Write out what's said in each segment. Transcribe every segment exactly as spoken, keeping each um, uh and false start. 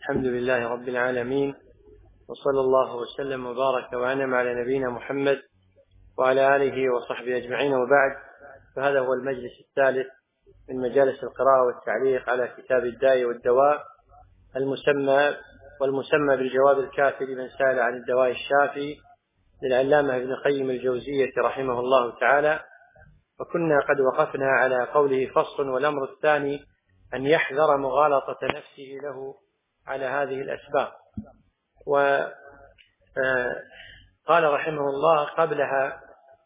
الحمد لله رب العالمين، وصلى الله وسلم وبارك وأنعم على نبينا محمد وعلى آله وصحبه أجمعين، وبعد. فهذا هو المجلس الثالث من مجالس القراءة والتعليق على كتاب الداء والدواء المسمى والمسمى بالجواب الكافي لمن سأل عن الدواء الشافي للعلامة ابن القيم الجوزية رحمه الله تعالى. وكنا قد وقفنا على قوله فصل: والأمر الثاني أن يحذر مغالطة نفسه له على هذه الأسباب. وقال رحمه الله قبلها: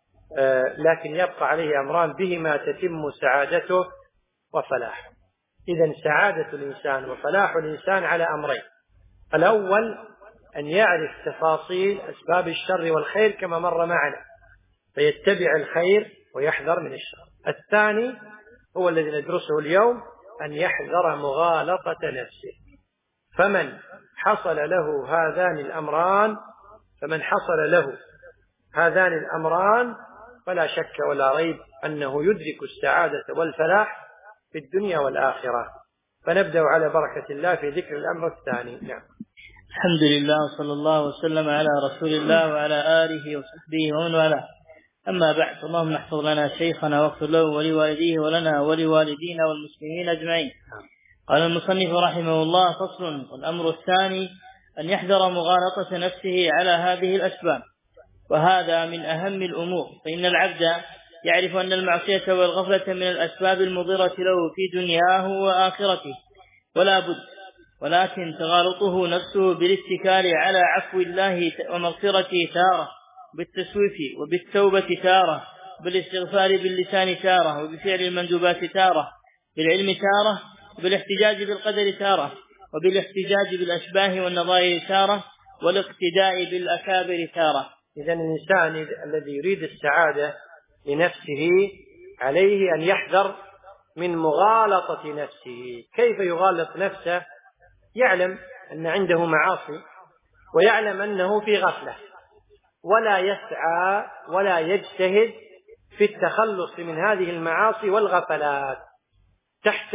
لكن يبقى عليه أمران بهما تتم سعادته وفلاحه. إذن سعادة الإنسان وفلاح الإنسان على أمرين: الأول أن يعرف تفاصيل أسباب الشر والخير كما مر معنا فيتبع الخير ويحذر من الشر. الثاني هو الذي ندرسه اليوم: أن يحذر مغالطة نفسه. فمن حصل له هذان الأمران فمن حصل له هذان الأمران فلا شك ولا ريب أنه يدرك السعادة والفلاح في الدنيا والآخرة. فنبدأ على بركة الله في ذكر الأمر الثاني. نعم. الحمد لله صلى الله وسلم على رسول الله وعلى آله وصحبه ومن والاه. أما بعد، اللهم احفظ لنا شيخنا واغفر له ولوالديه ولنا ولوالدينا والمسلمين أجمعين. قال المصنف رحمه الله: فصل: والأمر الثاني أن يحذر مغالطة نفسه على هذه الأسباب، وهذا من أهم الأمور، فإن العبد يعرف أن المعصية والغفلة من الأسباب المضرة له في دنياه وآخرته ولا بد، ولكن تغالطه نفسه بالاتكال على عفو الله ومغفرته تارة، بالتسويف وبالتوبة تارة، بالاستغفار باللسان تارة، وبفعل المندوبات تارة، بالعلم تارة، وبالاحتجاج بالقدر تارة، وبالاحتجاج بالأشباه والنظائر تارة، والاقتداء بالأكابر تارة. إذن الإنسان الذي يريد السعادة لنفسه عليه أن يحذر من مغالطة نفسه. كيف يغالط نفسه؟ يعلم أن عنده معاصي ويعلم أنه في غفلة، ولا يسعى ولا يجتهد في التخلص من هذه المعاصي والغفلات تحت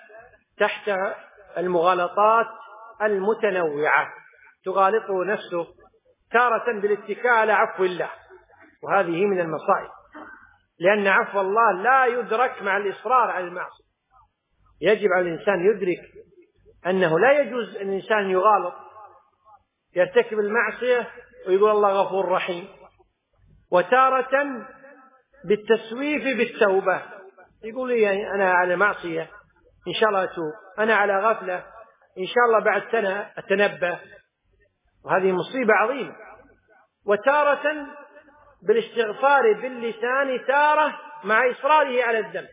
تحت المغالطات المتنوعة. تغالطه نفسه تارة بالاتكال على عفو الله، وهذه من المصائب، لأن عفو الله لا يدرك مع الإصرار على المعصية. يجب على الإنسان يدرك أنه لا يجوز أن الإنسان يغالط، يرتكب المعصية ويقول الله غفور رحيم، وتارة بالتسويف بالتوبة، يقول لي أنا على معصية إن شاء الله أتوب، أنا على غفلة إن شاء الله بعد سنة أتنبه، وهذه مصيبة عظيمة. وتارة بالاستغفار باللسان تارة مع إصراره على الذنب،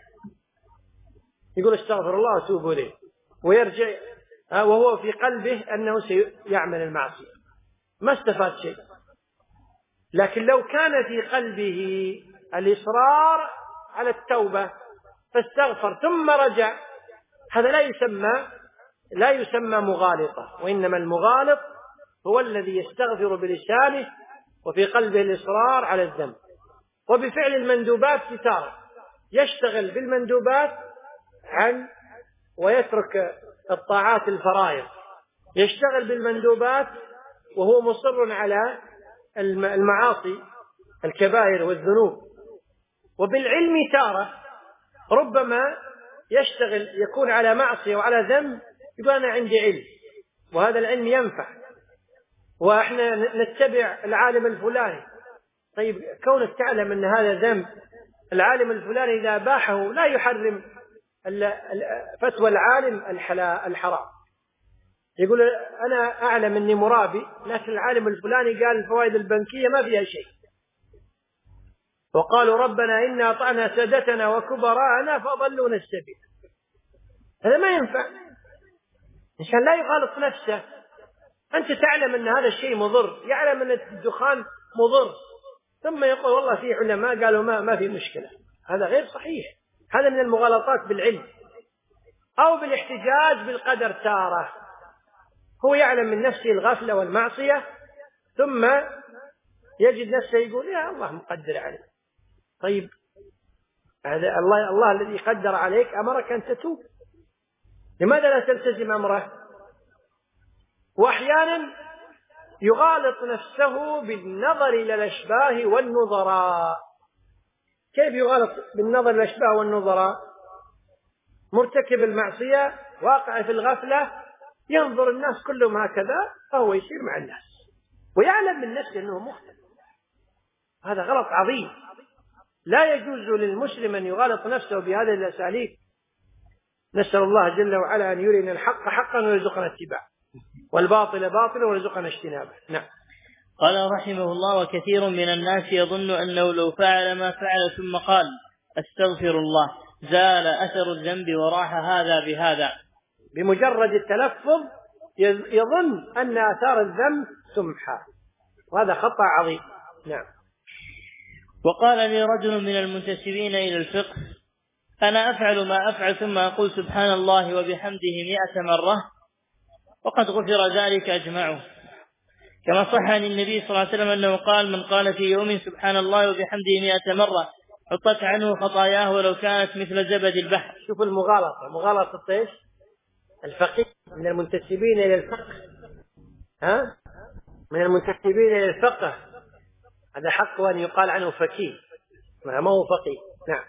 يقول استغفر الله وأتوب إليه، ويرجع وهو في قلبه أنه سيعمل المعصية، ما استفاد شيء. لكن لو كان في قلبه الإصرار على التوبة فاستغفر ثم رجع، هذا لا يسمى لا يسمى مغالطة، وإنما المغالط هو الذي يستغفر بلسانه وفي قلبه الإصرار على الذنب. وبفعل المندوبات ستارة، يشتغل بالمندوبات عن ويترك الطاعات الفرائض، يشتغل بالمندوبات وهو مصر على المعاصي الكبائر والذنوب. وبالعلم تارة ربما يشتغل يكون على معصية وعلى ذنب، يقول أنا عندي علم وهذا العلم ينفع وإحنا نتبع العالم الفلاني. طيب كونك تعلم أن هذا ذنب، العالم الفلاني إذا أباحه لا يحرم فتوى العالم الحرام. يقول أنا أعلم أني مرابي، لكن العالم الفلاني قال الفوائد البنكية ما فيها شيء، وقالوا ربنا إنا أطعنا سادتنا وكبراءنا فأضلونا السبيل. هذا ما ينفع. إنسان لا يغالط نفسه. أنت تعلم أن هذا الشيء مضر، يعلم أن الدخان مضر، ثم يقول والله في علماء قالوا ما, ما في مشكلة. هذا غير صحيح. هذا من المغالطات بالعلم. أو بالاحتجاج بالقدر تارة، هو يعلم من نفسه الغفلة والمعصية ثم يجد نفسه يقول يا الله مقدر عليك. طيب هذا الله الله الذي قدر عليك أمرك أن تتوب، لماذا لا تلتزم أمره؟ وأحيانا يغالط نفسه بالنظر إلى الأشباه والنظراء. كيف يغالط بالنظر إلى الأشباه والنظراء؟ مرتكب المعصية واقع في الغفلة، ينظر الناس كلهم هكذا فهو يصير مع الناس ويعلم من نفسه أنه مخطئ. هذا غلط عظيم. لا يجوز للمسلم أن يغالط نفسه بهذه الأساليب. نسأل الله جل وعلا أن يرينا الحق حقا ويرزقنا اتباعه والباطل باطلا ويرزقنا اجتنابه. نعم. قال رحمه الله: وكثير من الناس يظن أنه لو فعل ما فعل ثم قال أستغفر الله زال أثر الذنب وراح هذا بهذا. بمجرد التلفظ يظن أن آثار الذنب تمحى، وهذا خطأ عظيم. نعم. وقال لي رجل من المنتسبين إلى الفقه: أنا أفعل ما أفعل ثم أقول سبحان الله وبحمده مئة مرة وقد غفر ذلك أجمعه، كما صح عن النبي صلى الله عليه وسلم أنه قال: من قال في يوم سبحان الله وبحمده مئة مرة حطت عنه خطاياه ولو كانت مثل زبد البحر. شوف المغالطة، مغالطة ايش؟ الفقيه من المنتسبين إلى الفقه، ها؟ من المنتسبين إلى الفقه، هذا حق أن يقال عنه فقيه، ما هو فقيه. نعم.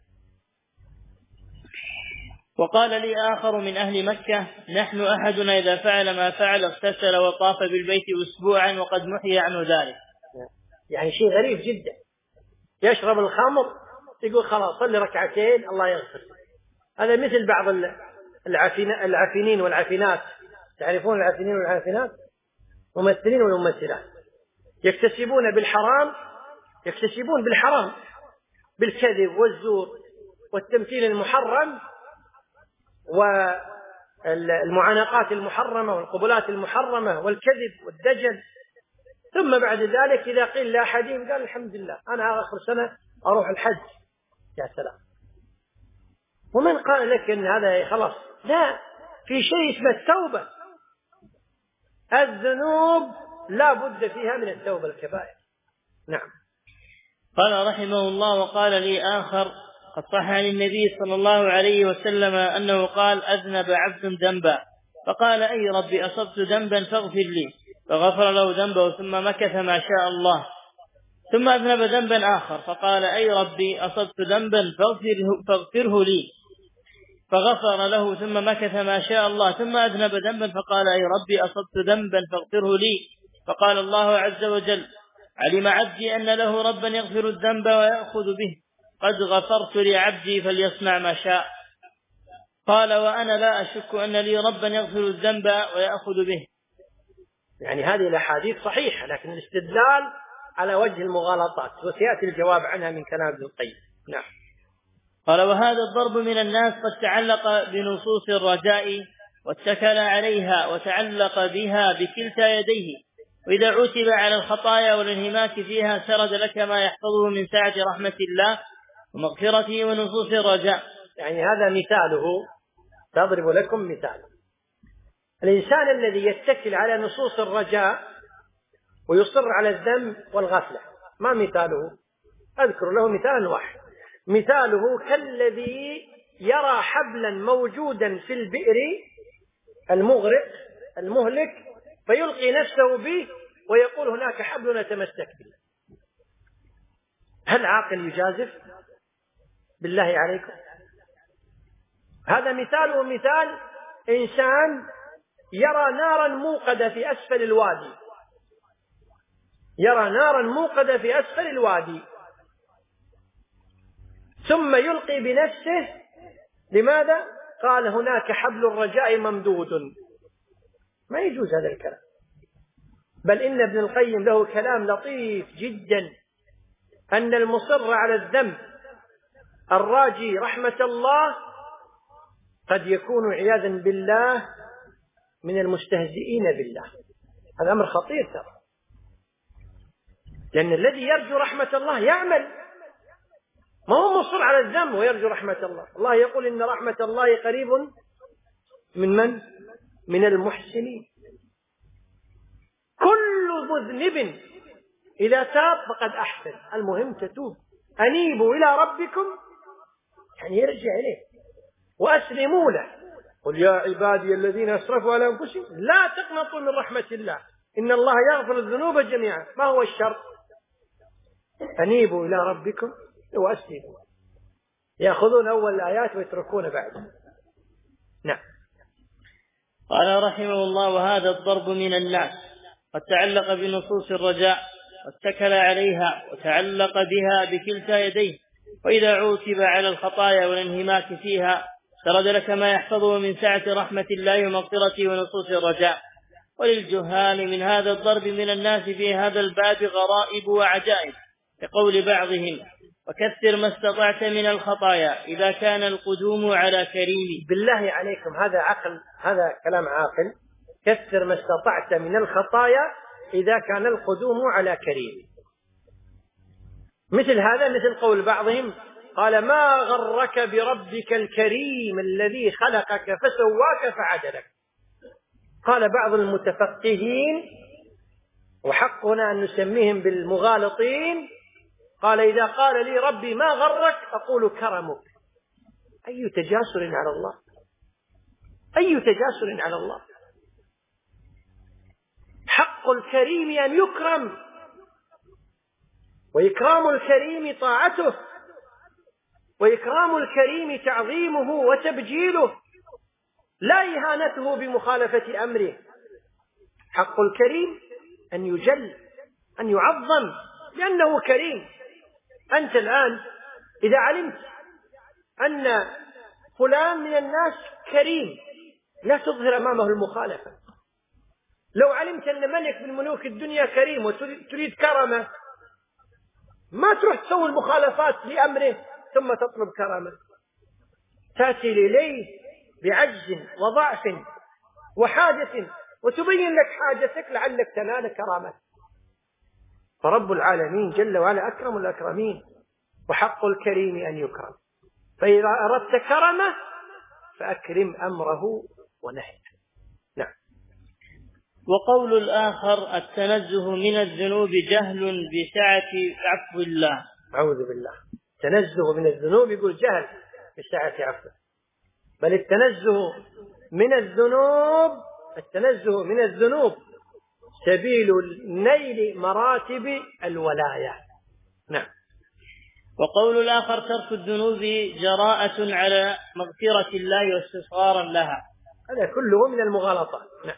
وقال لي آخر من أهل مكة: نحن أحدنا إذا فعل ما فعل اغتسل وطاف بالبيت أسبوعا وقد محي عنه ذلك. يعني شيء غريب جدا، يشرب الخمر يقول خلاص صلي ركعتين الله يغفر. هذا مثل بعض العفينين والعفينات، تعرفون العفينين والعفينات؟ ممثلين والممثلات يكتسبون بالحرام، يكتسبون بالحرام بالكذب والزور والتمثيل المحرم والمعانقات المحرمة والقبلات المحرمة والكذب والدجل، ثم بعد ذلك إذا قيل لأحدهم قال الحمد لله أنا آخر سنة أروح الحج. يا سلام. ومن قال لك أن هذا خلاص؟ لا، في شيء اسمه التوبة. الذنوب لا بد فيها من التوبة الكبائر. نعم. قال رحمه الله: وقال لي آخر: قد صح عن النبي صلى الله عليه وسلم أنه قال: أذنب عبد ذنبا فقال: أي ربي أصبت ذنبا فاغفر لي، فغفر له ذنبه ثم مكث ما شاء الله، ثم أذنب ذنبا آخر فقال: أي ربي أصبت ذنبا فاغفره, فاغفره لي، فغفر له ثم مكث ما شاء الله، ثم أذنب ذنبا فقال: أي ربي أصبت ذنبا فاغفره لي، فقال الله عز وجل: علم عبدي أن له ربا يغفر الذنب ويأخذ به، قد غفرت لعبدي فليصنع ما شاء. قال: وأنا لا أشك أن لي ربا يغفر الذنب ويأخذ به. يعني هذه الأحاديث صحيحة، لكن الاستدلال على وجه المغالطات، وسيأتي الجواب عنها من كلام ابن القيم. نعم. قال: وهذا الضرب من الناس قد تعلق بنصوص الرجاء واتكل عليها وتعلق بها بكلتا يديه، وإذا عتب على الخطايا والانهماك فيها سرد لك ما يحفظه من سعة رحمة الله ومغفرته ونصوص الرجاء. يعني هذا مثاله، تضرب لكم مثال. الإنسان الذي يتكل على نصوص الرجاء ويصر على الذنب والغفلة، ما مثاله؟ أذكر له مثالا واحد. مثاله كالذي يرى حبلا موجودا في البئر المغرق المهلك فيلقي نفسه به ويقول هناك حبل نتمسك به. هل عاقل يجازف؟ بالله عليكم. هذا مثاله مثال إنسان يرى نارا موقدة في أسفل الوادي، يرى نارا موقدة في أسفل الوادي ثم يلقي بنفسه. لماذا؟ قال هناك حبل الرجاء ممدود. ما يجوز هذا الكلام، بل إن ابن القيم له كلام لطيف جدا، أن المصر على الذنب الراجي رحمة الله قد يكون عياذا بالله من المستهزئين بالله. هذا أمر خطير ترى، لأن الذي يرجو رحمة الله يعمل، ما هو مصر على الذنب ويرجو رحمة الله. الله يقول إن رحمة الله قريب من من؟ من المحسنين. كل مذنب إذا تاب فقد أحسن. المهم تتوب، أنيبوا إلى ربكم، يعني يرجع إليه وأسلموا له قل يا عبادي الذين أسرفوا على أنفسهم لا تقنطوا من رحمة الله إن الله يغفر الذنوب جميعا. ما هو الشرط؟ أنيبوا إلى ربكم وأسلموا. يأخذون أول الآيات ويتركون بعدها. نعم. قال رحمه الله: وهذا الضرب من الناس قد تعلق بنصوص الرجاء واتكل عليها وتعلق بها بكلتا يديه، وإذا عوتب على الخطايا والانهماك فيها سرد لك ما يحفظه من سعة رحمة الله ومغفرته ونصوص الرجاء. وللجهال من هذا الضرب من الناس في هذا الباب غرائب وعجائب، كقول بعضهم: وكثر ما استطعت من الخطايا إذا كان القدوم على كريم. بالله عليكم هذا عقل؟ هذا كلام عاقل؟ كثر ما استطعت من الخطايا إذا كان القدوم على كريم. مثل هذا مثل قول بعضهم: قال ما غرك بربك الكريم الذي خلقك فسواك فعدلك. قال بعض المتفقهين، وحقنا أن نسميهم بالمغالطين، قال إذا قال لي ربي ما غرك أقول كرمك. أي تجاسر على الله، أي تجاسر على الله. حق الكريم أن يكرم، وإكرام الكريم طاعته، وإكرام الكريم تعظيمه وتبجيله، لا إهانته بمخالفة أمره. حق الكريم أن يجل، أن يعظم، لأنه كريم. أنت الآن إذا علمت أن فلان من الناس كريم لا تظهر أمامه المخالفة. لو علمت أن ملك من ملوك الدنيا كريم وتريد كرمه، ما تروح تسوي المخالفات لأمره ثم تطلب كرمه. تأتي إليه بعجز وضعف وحاجة وتبين لك حاجتك لعلك تنال كرامته. فرب العالمين جل وعلا أكرم الأكرمين، وحق الكريم أن يكرم. فإذا أردت كرمه فأكرم أمره ونهيه. نعم. وقول الآخر: التنزه من الذنوب جهل بسعة عفو الله. أعوذ بالله. التنزه من الذنوب يقول جهل بسعة عفوه. بل التنزه من الذنوب، التنزه من الذنوب سبيل نيل مراتب الولاية. نعم. وقول الآخر: ترك الذنوب جراءة على مغفرة الله واستصغارا لها. هذا كله من المغالطات. نعم.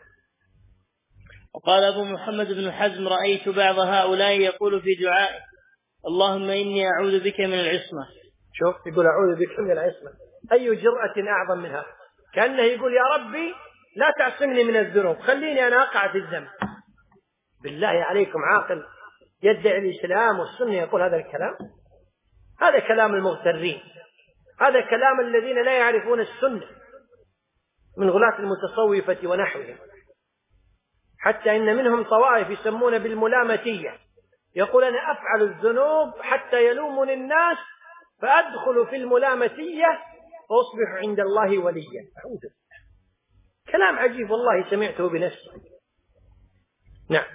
وقال أبو محمد بن حزم: رأيت بعض هؤلاء يقول في دعائه: اللهم إني أعوذ بك من العصمة. شوف، يقول أعوذ بك من العصمة. أي جرأة أعظم منها؟ كأنه يقول يا ربي لا تعصمني من الذنوب، خليني أنا أقع في الذنب. بالله عليكم عاقل يدعي الإسلام والسنة يقول هذا الكلام؟ هذا كلام المغترين، هذا كلام الذين لا يعرفون السنة من غلاة المتصوفة ونحوهم. حتى إن منهم طوائف يسمون بالملامتية، يقول أنا أفعل الذنوب حتى يلومني الناس فأدخل في الملامتية وأصبح عند الله وليا. أعوذ بالله. كلام عجيب والله سمعته بنفسي. نعم.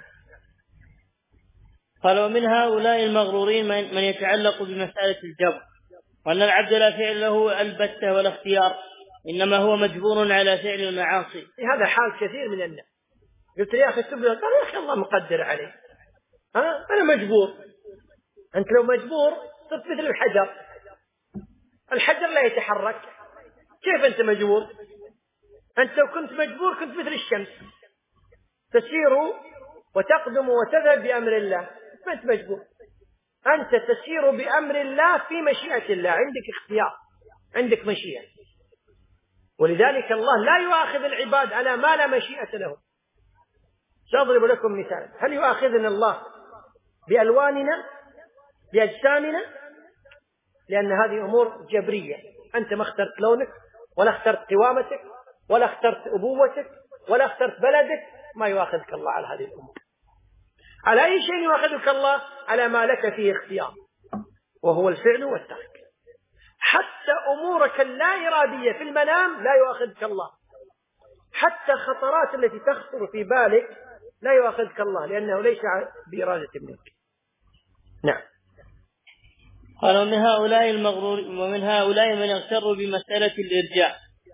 قال: ومن هؤلاء المغرورين من يتعلق بمسألة الجبر، وأن العبد لا فعل له البتة ولا اختيار، إنما هو مجبور على فعل المعاصي. هذا حال كثير من الناس. قلت يا أخي تبلغ، قال يا أخي الله مقدر عليه، ها أنا مجبور. أنت لو مجبور صرت مثل الحجر، الحجر لا يتحرك، كيف أنت مجبور؟ أنت لو كنت مجبور كنت مثل الشمس تسير وتقدم وتذهب بأمر الله، ما أنت مجبور. أنت تسير بأمر الله في مشيئة الله، عندك اختيار، عندك مشيئة. ولذلك الله لا يؤاخذ العباد على ما لا مشيئة لهم. سأضرب لكم مثال. هل يؤاخذنا الله بألواننا بأجسامنا؟ لأن هذه أمور جبرية، أنت ما اخترت لونك ولا اخترت قوامتك ولا اخترت أبوتك ولا اخترت بلدك، ما يؤاخذك الله على هذه الأمور. على أي شيء يؤاخذك الله؟ على ما لك فيه اختيار، وهو الفعل والترك. حتى أمورك اللا إرادية في المنام لا يؤاخذك الله، حتى خطرات التي تخطر في بالك لا يؤاخذك الله، لأنه ليس بإرادة منك. نعم. قال: ومن هؤلاء المغرور ومن هؤلاء من يغتر بمسألة الإرجاء،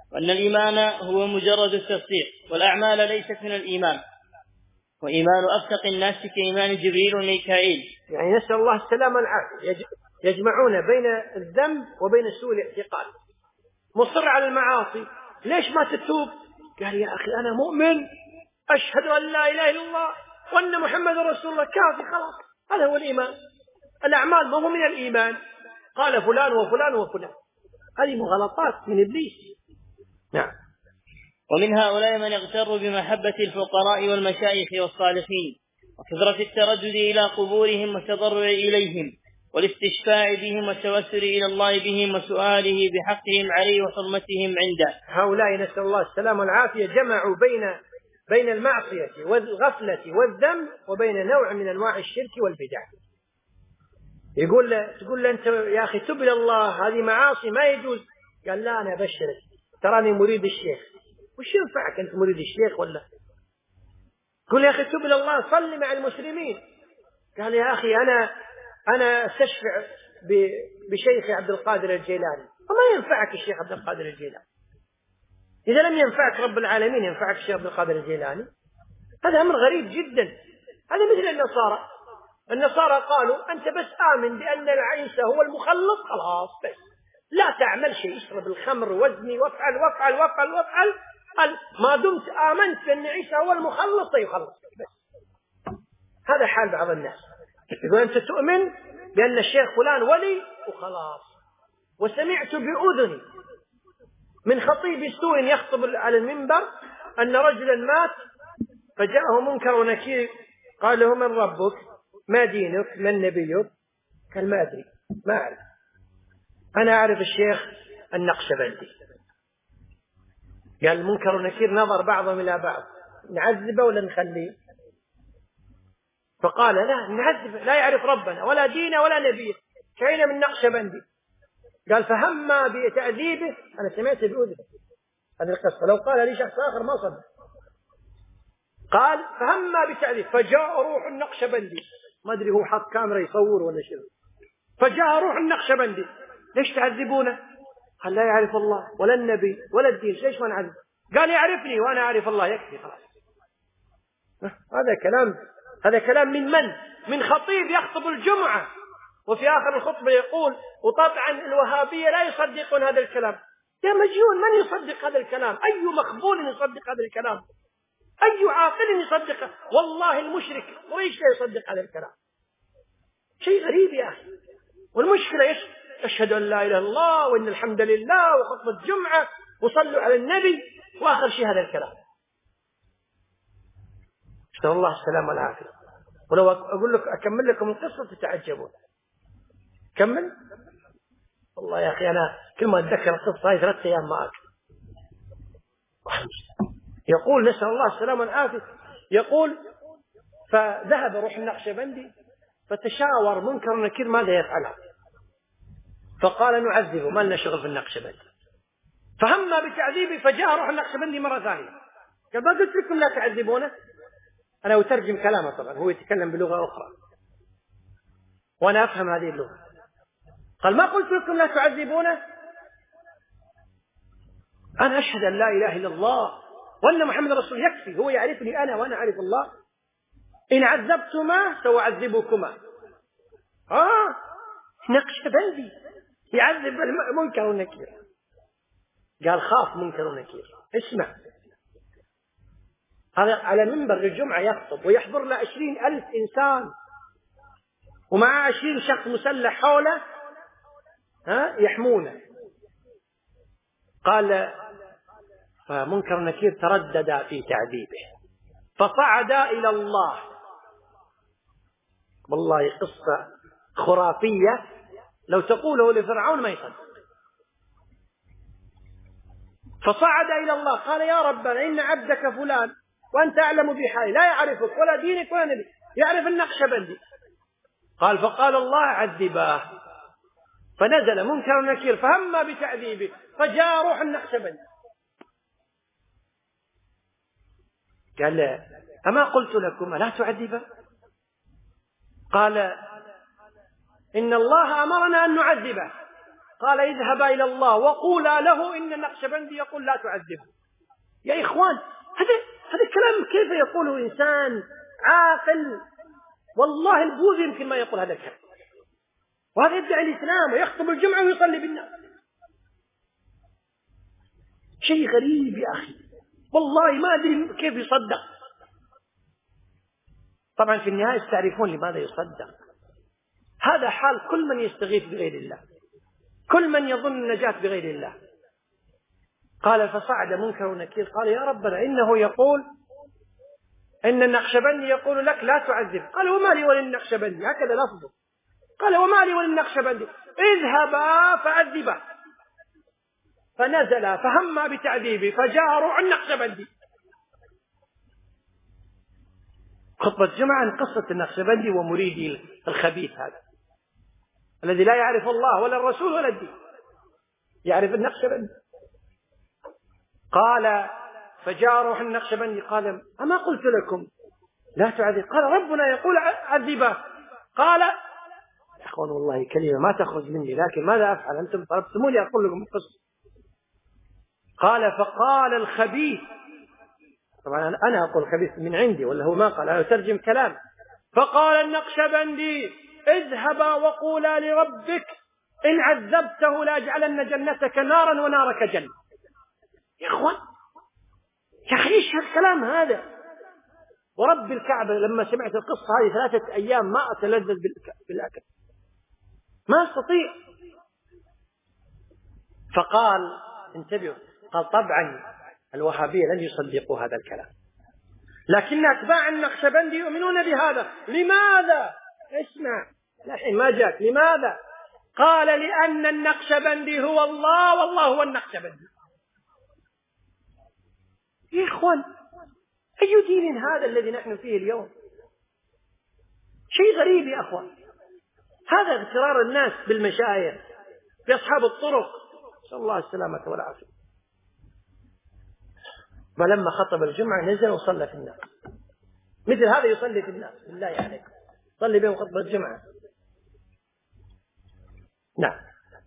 وأن الإيمان هو مجرد التصديق والأعمال ليست من الإيمان، وإيمان أصدق الناس كإيمان جبريل وميكائيل. يعني نسأل الله السلامة والعافية، يجمعون بين الذنب وبين سوء الاعتقاد. مصر على المعاصي، ليش ما تتوب؟ قال يا أخي أنا مؤمن، أشهد أن لا إله إلا الله وأن محمد رسول الله، كافي خلاص، هذا هو الإيمان. الأعمال ما هو من الإيمان. قال فلان وفلان وفلان، هذه مغالطات من إبليس. نعم. ومن هؤلاء من يغتر بمحبة الفقراء والمشايخ والصالحين وكثرة التردد إلى قبورهم والتضرع إليهم والاستشفاع بهم والتوسل إلى الله بهم وسؤاله بحقهم عليه وحرمتهم عنده. هؤلاء نسأل الله السلامة والعافية جمعوا بين بين المعصية والغفلة والذنب وبين نوع من أنواع الشرك والبدع. يقول له تقول له أنت يا أخي تب إلى الله، هذه معاصي ما يجوز. قال لا أنا أبشرك، تراني مريد الشيخ. وش ينفعك أنت مريد الشيخ ولا؟ قل يا أخي تب إلى الله، صلي مع المسلمين. قال يا أخي أنا أنا أستشفع بشيخ عبد القادر الجيلاني. وما ينفعك الشيخ عبد القادر الجيلاني؟ إذا لم ينفعك رب العالمين ينفعك الشيخ عبد القادر الجيلاني؟ هذا أمر غريب جدا. هذا مثل النصارى. النصارى قالوا أنت بس آمن بأن عيسى هو المخلص خلاص، بس لا تعمل شيء، اشرب الخمر وزني وافعل وافعل وافعل وافعل، ما دمت آمنت بأن عيسى هو المخلص سيخلص بس. هذا حال بعض الناس، يقول أنت تؤمن بأن الشيخ فلان ولي وخلاص. وسمعت بأذني من خطيب سوء يخطب على المنبر أن رجلا مات فجاءه منكر ونكير قال له من ربك؟ ما دينك؟ من نبيك؟ قال ما أدري، ما أعرف، أنا أعرف الشيخ النقشبندي. قال منكر ونكير نظر بعضهم إلى بعض، نعذبه ولا نخليه؟ فقال لا نعذبه، لا يعرف ربنا ولا دينه ولا نبيه، كأين من نقشبندي. قال فهم بتعذيبه، أنا سمعت بأذني هذه القصة، لو قال لي شخص آخر ما صدق. قال فهم بتعذيب فجاء روح النقشبندي، ما أدري هو حط كاميرا يصور ولا شيء، فجاء روح النقشبندي ليش تعذبونه؟ قال لا يعرف الله ولا النبي ولا الدين، ليش ما نعذب؟ قال يعرفني وأنا أعرف الله، يكفي خلاص. هذا كلام هذا كلام من من؟ من خطيب يخطب الجمعة وفي آخر الخطبة يقول وطبعا الوهابية لا يصدقون هذا الكلام. يا مجنون، من يصدق هذا الكلام؟ أي مخبول يصدق هذا الكلام؟ أي عاقل يصدقه؟ والله المشرك قريش لا يصدق هذا الكلام. شيء غريب يا أخي. والمشكلة إيش؟ أشهد أن لا إله إلا الله وإن الحمد لله وخطبة الجمعة وصلوا على النبي، وآخر شيء هذا الكلام. أشهد الله السلام والعافية. ولو أقول لك أكمل لكم القصة تتعجبون. كمل. والله يا أخي أنا كل ما أتذكر القصة هاي ثلاثة أيام ما أكل. يقول نسأل الله السلام والعافية، يقول فذهب روح النقشبندي فتشاور منكر ونكير ماذا يفعله، فقال نعذبه، ما لنا شغل في النقشبندي. فهم بتعذيبه فجاء روح النقشبندي مرة ثانية قال ما قلت لكم لا تعذبونه؟ أنا أترجم كلامه طبعا، هو يتكلم بلغة أخرى وأنا أفهم هذه اللغة. قال ما قلت لكم لا تعذبونه؟ أنا أشهد أن لا إله إلا الله وأن محمد رسول، يكفي، هو يعرفني أنا وأنا أعرف الله. إن عذبتما سأعذبكما. آه نقشبندي يعذب المنكر والنكير. قال خاف منكر ونكير. اسمع، هذا على منبر الجمعة يخطب ويحضر له عشرين ألف إنسان ومع عشرين شخص مسلح حوله ها يحمونه. قال فمنكر ونكير تردد في تعذيبه فصعد إلى الله. والله قصة خرافية لو تقوله لفرعون ما يصدق. فصعد إلى الله قال يا ربنا إن عبدك فلان وأنت أعلم بحالي لا يعرفك ولا دينك ولا نبي، يعرف النقشبندي. قال فقال الله عذباه. فنزل منكر ونكير فهم بتعذيبه فجاء روح النقشبندي قال له أما قلت لكم لا تعذبه؟ قال إن الله أمرنا أن نعذبه قال اذهبا إلى الله وقولا له إن النقشبندي يقول لا تعذبه. يا إخوان، هذا هذا الكلام كيف يقوله إنسان عاقل؟ والله البوذي يمكن ما يقول هذا الكلام، وهذا يدعي الإسلام ويخطب الجمعة ويصلي بالناس. شيء غريب يا أخي، والله ما أدري كيف يصدق. طبعا في النهاية تعرفون لماذا يصدق. هذا حال كل من يستغيث بغير الله، كل من يظن النجاة بغير الله. قال فصعد منكر ونكير قال يا ربنا إنه يقول إن النقشبندي يقول لك لا تعذب. قال وما لي وللنقشبندي، هكذا لفظه. قال وما لي وللنقشبندي، اذهبا فعذبا. فنزل فهم بتعذيبه فجاروا عن النقشبندي. خطبة جمعة عن قصة النقشبندي ومريده الخبيث هذا الذي لا يعرف الله ولا الرسول ولا الدين، يعرف النقشبندي. قال فجاروا عن النقشبندي قال أما قلت لكم لا تعذب؟ قال ربنا يقول عذبه. قال يا أخوان والله كلمة ما تخرج مني، لكن ماذا أفعل؟ أنتم طلبتموني أقول لكم القصة. قال فقال الخبيث، طبعا أنا أقول خبيث من عندي ولا هو ما قال، أنا أترجم كلام. فقال النقشبندي اذهبا وقولا لربك إن عذبته لأجعلن جنتك نارا ونارك جنة. يا أخوان يا أخي إيش هالكلام هذا؟ ورب الكعبة لما سمعت القصة هذه ثلاثة أيام ما أتلذذ بالأكل، ما أستطيع. فقال انتبهوا، قال طبعا الوهابية لن يصدقوا هذا الكلام، لكن أتباع النقشبندي يؤمنون بهذا. لماذا؟ اسمع الحين ما جاءت. لماذا؟ قال لأن النقشبندي هو الله والله هو النقشبندي. يا إخوان أي دين هذا الذي نحن فيه اليوم؟ شيء غريب يا أخوان. هذا اغترار الناس بالمشايخ بأصحاب الطرق، نسأل الله السلامة والعافية. ولما خطب الجمعة نزل وصلى في الناس، مثل هذا يصلي في الناس بالله عليكم، صلي بهم خطبة الجمعة. نعم.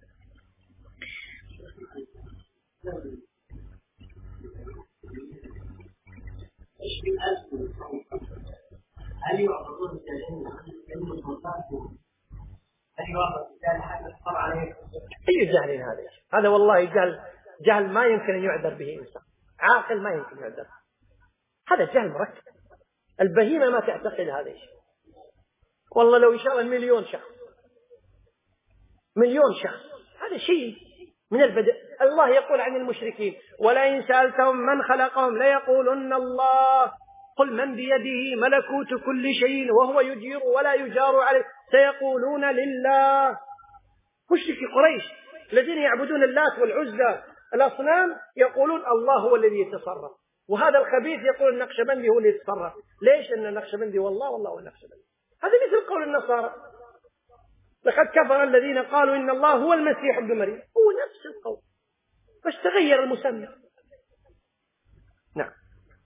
هل يعرضون الجاهلين علم المصالح؟ هل يعرض الجاهل حتى الصبر عليه؟ أي جهل هذا؟ هذا والله جهل، جهل ما يمكن أن يعذر به إنسان عاقل، ما يمكن يعذر. هذا جهل مركب. البهيمة ما تعتقد هذا الشيء. والله لو يشغل مليون شخص مليون شخص هذا شيء من البدء. الله يقول عن المشركين ولئن سألتهم من خلقهم ليقولن الله قل من بيده ملكوت كل شيء وهو يجير ولا يجار عليه سيقولون لله. مشركي قريش الذين يعبدون اللات والعزى الأصنام يقولون الله هو الذي يتصرف، وهذا الخبيث يقول النقشبندي هو اللي يتصرف. ليش؟ أن النقشبندي والله والله والنقشبندي. هذا مثل قول النصارى لقد كفر الذين قالوا إن الله هو المسيح ابن مريم، هو نفس القول بس تغير المسمى. نعم.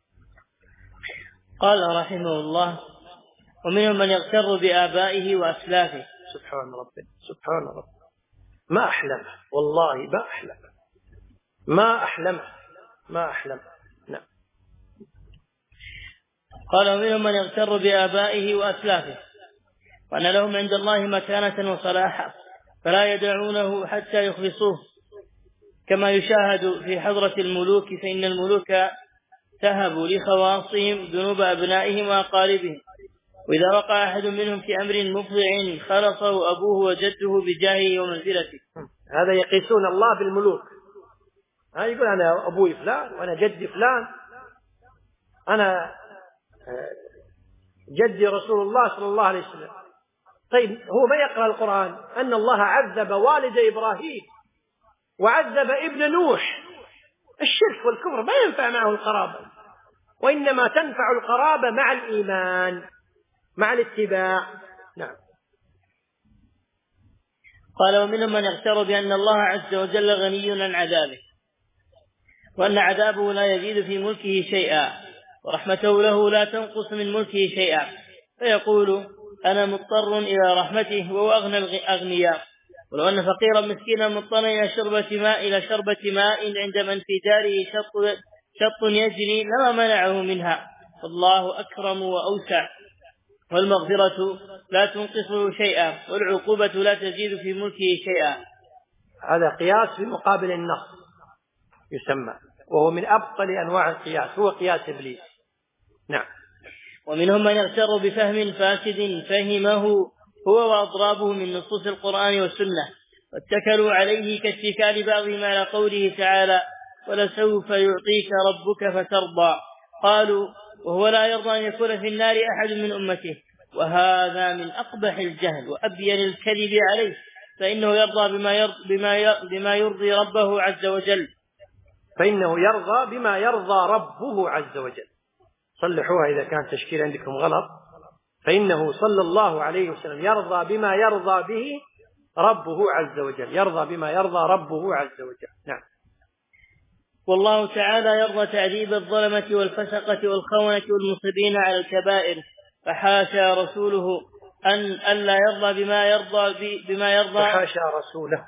قال رحمه الله ومنهم من يغتر بآبائه وأسلافه. سبحان ربنا سبحان ربنا، ما أحلمه والله ما أحلمه ما أحلمه ما أحلمه. نعم. قال ومنهم من يغتر بآبائه وأسلافه وأن لهم عند الله مكانة وصلاحا فلا يدعونه حتى يخلصوه، كما يشاهد في حضرة الملوك، فإن الملوك تهبوا لخواصهم ذنوب أبنائهم وأقاربهم، وإذا وقع أحد منهم في أمر مفضع خلصه أبوه وجده بجاهه ومنزلته. هذا يقيسون الله بالملوك. هذا يقول أنا أبوي فلان وأنا جدي فلان، أنا جدي رسول الله صلى الله عليه وسلم. طيب هو ما يقرأ القرآن أن الله عذب والد إبراهيم وعذب ابن نوح؟ الشرك والكفر ما ينفع معه القرابة، وإنما تنفع القرابة مع الإيمان مع الاتباع. نعم. قال ومنهم من يغتر بأن الله عز وجل غني عن عذابه، وأن عذابه لا يزيد في ملكه شيئا، ورحمته له لا تنقص من ملكه شيئا، فيقول أنا مضطر إلى رحمته وهو أغنى الأغنياء، ولو أن فقيرا مسكينا مضطرا إلى شربة ماء إلى شربة ماء عند من في داره شط, شط يجري لما منعه منها، فالله أكرم وأوسع، والمغفرة لا تنقصه شيئا، والعقوبة لا تزيد في ملكه شيئا. هذا قياس في مقابل النص يسمى، وهو من أبطل أنواع القياس، هو قياس إبليس. نعم. ومنهم من يغتر بفهم فاسد فهمه هو وأضرابه من نصوص القرآن والسنة، واتكلوا عليه كاتكال بعضهم على قوله تعالى: ولسوف يعطيك ربك فترضى. قالوا: وهو لا يرضى أن يكون في النار أحد من أمته، وهذا من أقبح الجهل وأبين الكذب عليه، فإنه يرضى بما يرضي, بما بما يرضي ربه عز وجل فإنه يرضى بما يرضى ربه عز وجل. صلحوها إذا كان تشكيل عندكم غلط. فإنه صلى الله عليه وسلم يرضى بما يرضى به ربه عز وجل، يرضى بما يرضى ربه عز وجل. نعم. والله تعالى يرضى تعذيب الظلمة والفسقة والخونة والمصيبين على الكبائر، فحاشا رسوله أن ألا يرضى بما يرضى بما يرضى فحاشا رسوله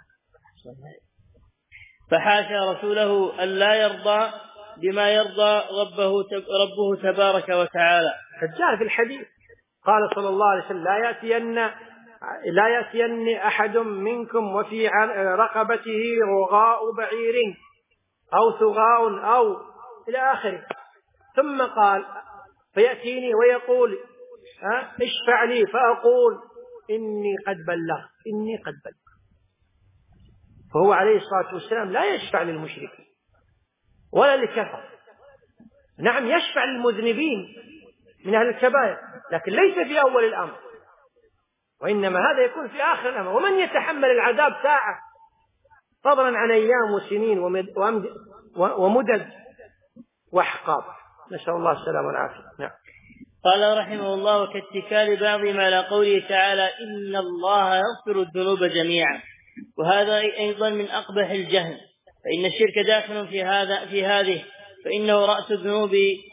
فحاشا رسوله أن لا يرضى بما يرضى ربه ربه تبارك وتعالى. فجاء في الحديث قال صلى الله عليه وسلم: لا يأتين لا يأتين أحد منكم وفي رقبته رغاء بعير أو ثغاء أو إلى آخره. ثم قال: فيأتيني ويقول: اشفع لي، فأقول: إني قد بلغت إني قد بلغت. فهو عليه الصلاة والسلام لا يشفع للمشركين ولا للكفر. نعم، يشفع للمذنبين من أهل الكبائر، لكن ليس في أول الأمر، وإنما هذا يكون في آخر الأمر. ومن يتحمل العذاب ساعة، فضلا عن أيام وسنين ومدد وأحقاب. نسأل الله السلامة والعافية. نعم. قال رحمه الله: وكاتكال بعضهم على قوله تعالى: إن الله يغفر الذنوب جميعا. وهذا أيضا من أقبح الجهل، فإن الشرك داخل في هذا في هذه فإنه رأس الذنوب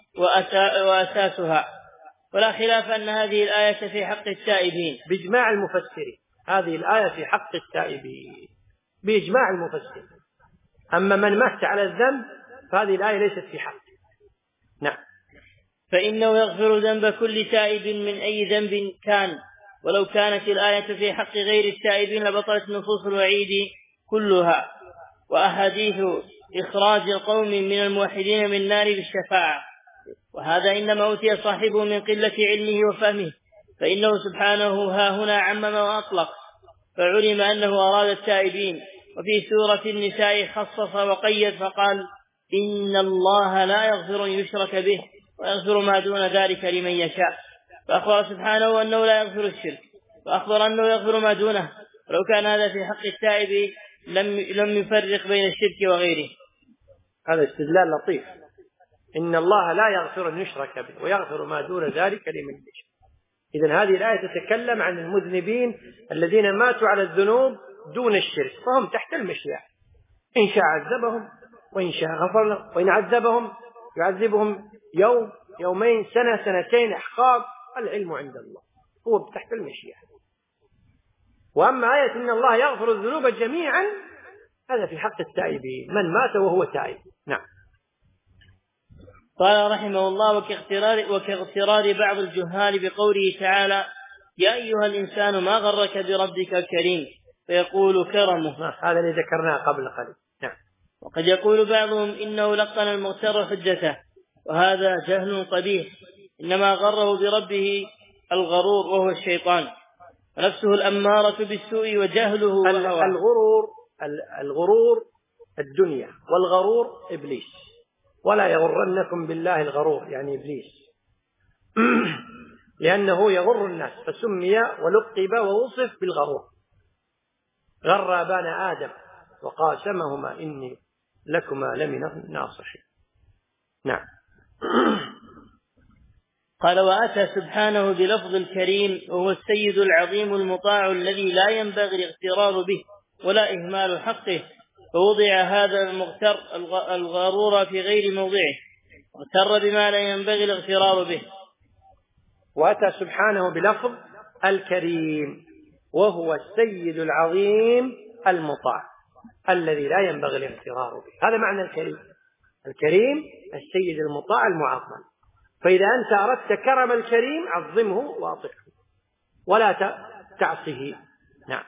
وأساسها. ولا خلاف أن هذه الآية في حق التائبين بإجماع المفسرين. هذه الآية في حق التائبين بإجماع المفسرين. أما من مات على الذنب فهذه الآية ليست في حق. نعم. فإنه يغفر ذنب كل تائب من أي ذنب كان، ولو كانت الآية في حق غير التائبين لبطلت نصوص الوعيد كلها، وأحاديث إخراج القوم من الموحدين من النار بالشفاعة. وهذا إنما أوتي صاحبه من قلة علمه وفهمه، فإنه سبحانه ها هنا عمم وأطلق، فعلم أنه أراد التائبين. وفي سورة النساء خصص وقيد فقال: إن الله لا يغفر أن يشرك به ويغفر ما دون ذلك لمن يشاء. فأخبر سبحانه أنه لا يغفر الشرك، وأخبر أنه يغفر ما دونه، ولو كان هذا في حق التائب لم لم يفرق بين الشرك وغيره. هذا استدلال لطيف. إن الله لا يغفر أن يشرك به ويغفر ما دون ذلك لمن يشاء. إذن هذه الآية تتكلم عن المذنبين الذين ماتوا على الذنوب دون الشرك، فهم تحت المشيئة. إن شاء عذبهم وإن شاء غفر لهم، وإن عذبهم يعذبهم يوم يومين سنة سنتين أحقاب، العلم عند الله، هو تحت المشيئة. وأما آية إن الله يغفر الذنوب جميعا هذا في حق التائبين، من مات وهو تائب. نعم. قال رحمه الله: وكاغترار, وكاغترار بعض الجهال بقوله تعالى: يا أيها الإنسان ما غرك بربك الكريم، فيقول كرمه. هذا اللي ذكرناه قبل قليل. نعم. وقد يقول بعضهم إنه لقن المغتر حجته، وهذا جهل قبيح، إنما غره بربه الغرور وهو الشيطان، ونفسه الأمارة بالسوء وجهله وهواه. الغرور الغرور الدنيا، والغرور إبليس. ولا يغرنكم بالله الغرور، يعني إبليس، لأنه يغر الناس فسمي ولقب ووصف بالغرور. غر أبانا آدم وقاسمهما إني لكما لمن الناصحين. نعم. قال: وأتى سبحانه بلفظ الكريم، وهو السيد العظيم المطاع الذي لا ينبغي الاغترار به ولا إهمال حقه، فوضع هذا المغتر الغرور في غير موضعه، واغتر بما لا ينبغي الاغترار به. وأتى سبحانه بلفظ الكريم، وهو السيد العظيم المطاع الذي لا ينبغي الاغترار به. هذا معنى الكريم. الكريم السيد المطاع المعظم. فإذا أنت أردت كرم الكريم عظمه وأطعه ولا تعصه. نعم.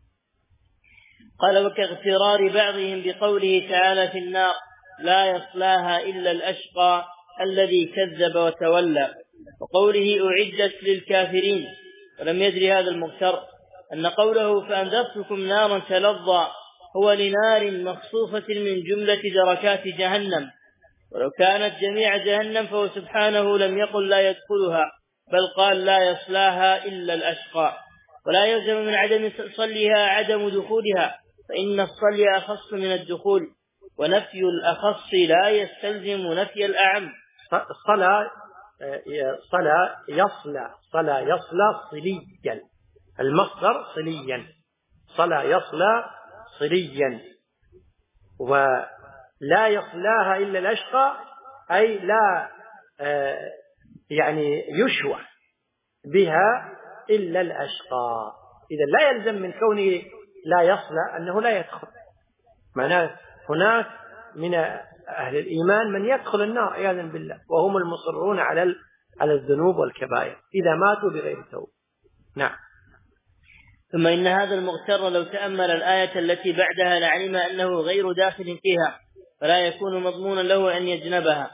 قال: وكاغترار بعضهم بقوله تعالى في النار لا يصلاها إلا الأشقى الذي كذب وتولى، وقوله أعدت للكافرين، ولم يدري هذا المغتر أن قوله فأنذرتكم نارا تلظى هو لنار مخصوصة من جملة دركات جهنم، ولو كانت جميع جهنم فهو سبحانه لم يقل لا يدخلها، بل قال لا يصلاها إلا الأشقى. ولا يلزم من عدم صلها عدم دخولها، فإن الصلي أخص من الدخول، ونفي الأخص لا يستلزم نفي الأعم. صلى صلى يصلى صلى يصلى صليا، المصدر صليا، صلى يصلى صليا. ولا يصلاها إلا الأشقى أي لا يعني يشوى بها إلا الأشقى. إذا لا يلزم من كونه لا يصلى أنه لا يدخل. معناه هناك من أهل الإيمان من يدخل النار عياذا بالله وهم المصرون على على الذنوب والكبائر إذا ماتوا بغير توبة. نعم. ثم إن هذا المغتر لو تأمل الآية التي بعدها لعلم أنه غير داخل فيها، فلا يكون مضمونا له أن يجنبها.